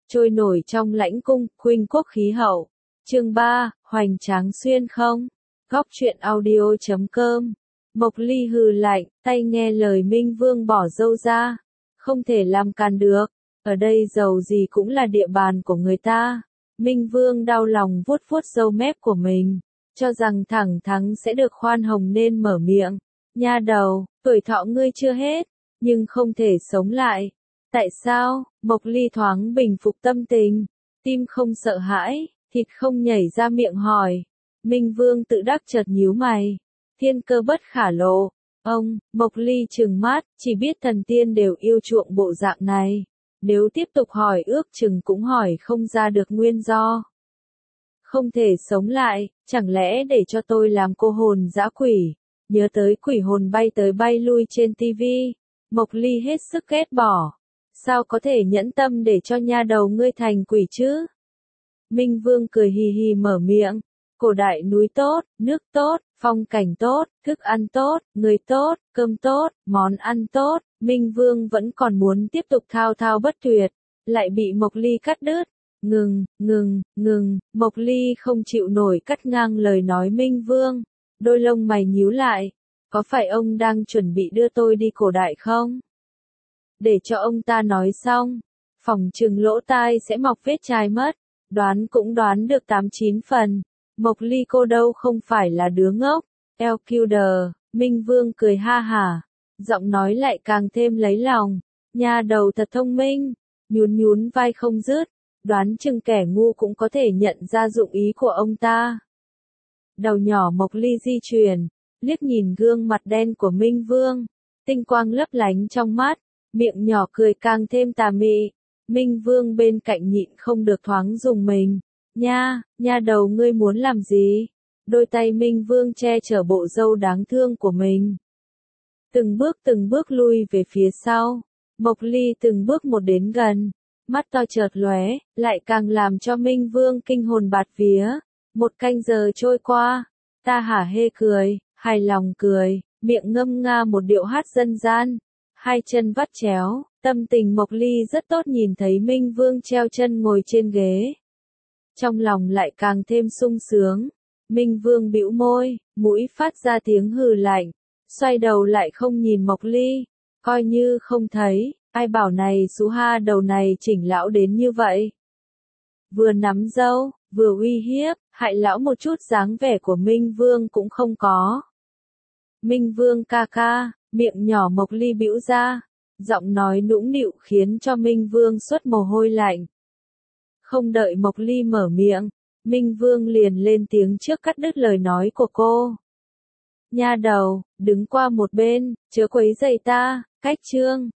trôi nổi trong lãnh cung, khuynh quốc khí hậu. Chương 3, hoành tráng xuyên không. Góc truyện audio.com. Mộc Ly hừ lạnh, tay nghe lời Minh Vương bỏ dâu ra. Không thể làm càn được, ở đây dầu gì cũng là địa bàn của người ta. Minh Vương đau lòng vuốt vuốt râu mép của mình, cho rằng thẳng thắn sẽ được khoan hồng nên mở miệng. Nha đầu, tuổi thọ ngươi chưa hết, nhưng không thể sống lại. Tại sao? Mộc Ly thoáng bình phục tâm tình, tim không sợ hãi, thịt không nhảy ra miệng hỏi. Minh Vương tự đắc chợt nhíu mày. Thiên cơ bất khả lộ. Ông, Mộc Ly trừng mắt, chỉ biết thần tiên đều yêu chuộng bộ dạng này. Nếu tiếp tục hỏi ước chừng cũng hỏi không ra được nguyên do. Không thể sống lại, chẳng lẽ để cho tôi làm cô hồn dã quỷ? Nhớ tới quỷ hồn bay tới bay lui trên tivi, Mộc Ly hết sức ghét bỏ. Sao có thể nhẫn tâm để cho nha đầu ngươi thành quỷ chứ? Minh Vương cười hì hì mở miệng. Cổ đại núi tốt, nước tốt, phong cảnh tốt, thức ăn tốt, người tốt, cơm tốt, món ăn tốt. Minh Vương vẫn còn muốn tiếp tục thao thao bất tuyệt, lại bị Mộc Ly cắt đứt. Ngừng, Mộc Ly không chịu nổi cắt ngang lời nói Minh Vương. Đôi lông mày nhíu lại. Có phải ông đang chuẩn bị đưa tôi đi cổ đại không? Để cho ông ta nói xong, phỏng chừng lỗ tai sẽ mọc vết chai mất. Đoán cũng đoán được 8-9 phần. Mộc Ly cô đâu không phải là đứa ngốc. LQD, Minh Vương cười ha hả, giọng nói lại càng thêm lấy lòng. Nha đầu thật thông minh, nhún vai không dứt, đoán chừng kẻ ngu cũng có thể nhận ra dụng ý của ông ta. Đầu nhỏ Mộc Ly di chuyển, liếc nhìn gương mặt đen của Minh Vương, tinh quang lấp lánh trong mắt, miệng nhỏ cười càng thêm tà mị. Minh Vương bên cạnh nhịn không được thoáng dùng mình. Nha đầu ngươi muốn làm gì? Đôi tay Minh Vương che chở bộ râu đáng thương của mình. Từng bước lui về phía sau. Mộc Ly từng bước một đến gần. Mắt to chợt lóe, lại càng làm cho Minh Vương kinh hồn bạt vía. 1 canh giờ trôi qua. Ta hả hê cười, hài lòng cười, miệng ngâm nga một điệu hát dân gian. 2 chân vắt chéo, tâm tình Mộc Ly rất tốt nhìn thấy Minh Vương treo chân ngồi trên ghế. Trong lòng lại càng thêm sung sướng. Minh Vương bĩu môi, mũi phát ra tiếng hừ lạnh, xoay đầu lại không nhìn Mộc Ly, coi như không thấy. Ai bảo này Sú Ha đầu này chỉnh lão đến như vậy? Vừa nắm dâu, vừa uy hiếp, hại lão một chút dáng vẻ của Minh Vương cũng không có. Minh Vương ca ca, miệng nhỏ Mộc Ly bĩu ra, giọng nói nũng nịu khiến cho Minh Vương xuất mồ hôi lạnh. Không đợi Mộc Ly mở miệng, Minh Vương liền lên tiếng trước cắt đứt lời nói của cô. Nha đầu, đứng qua một bên, chớ quấy rầy ta. Cách chương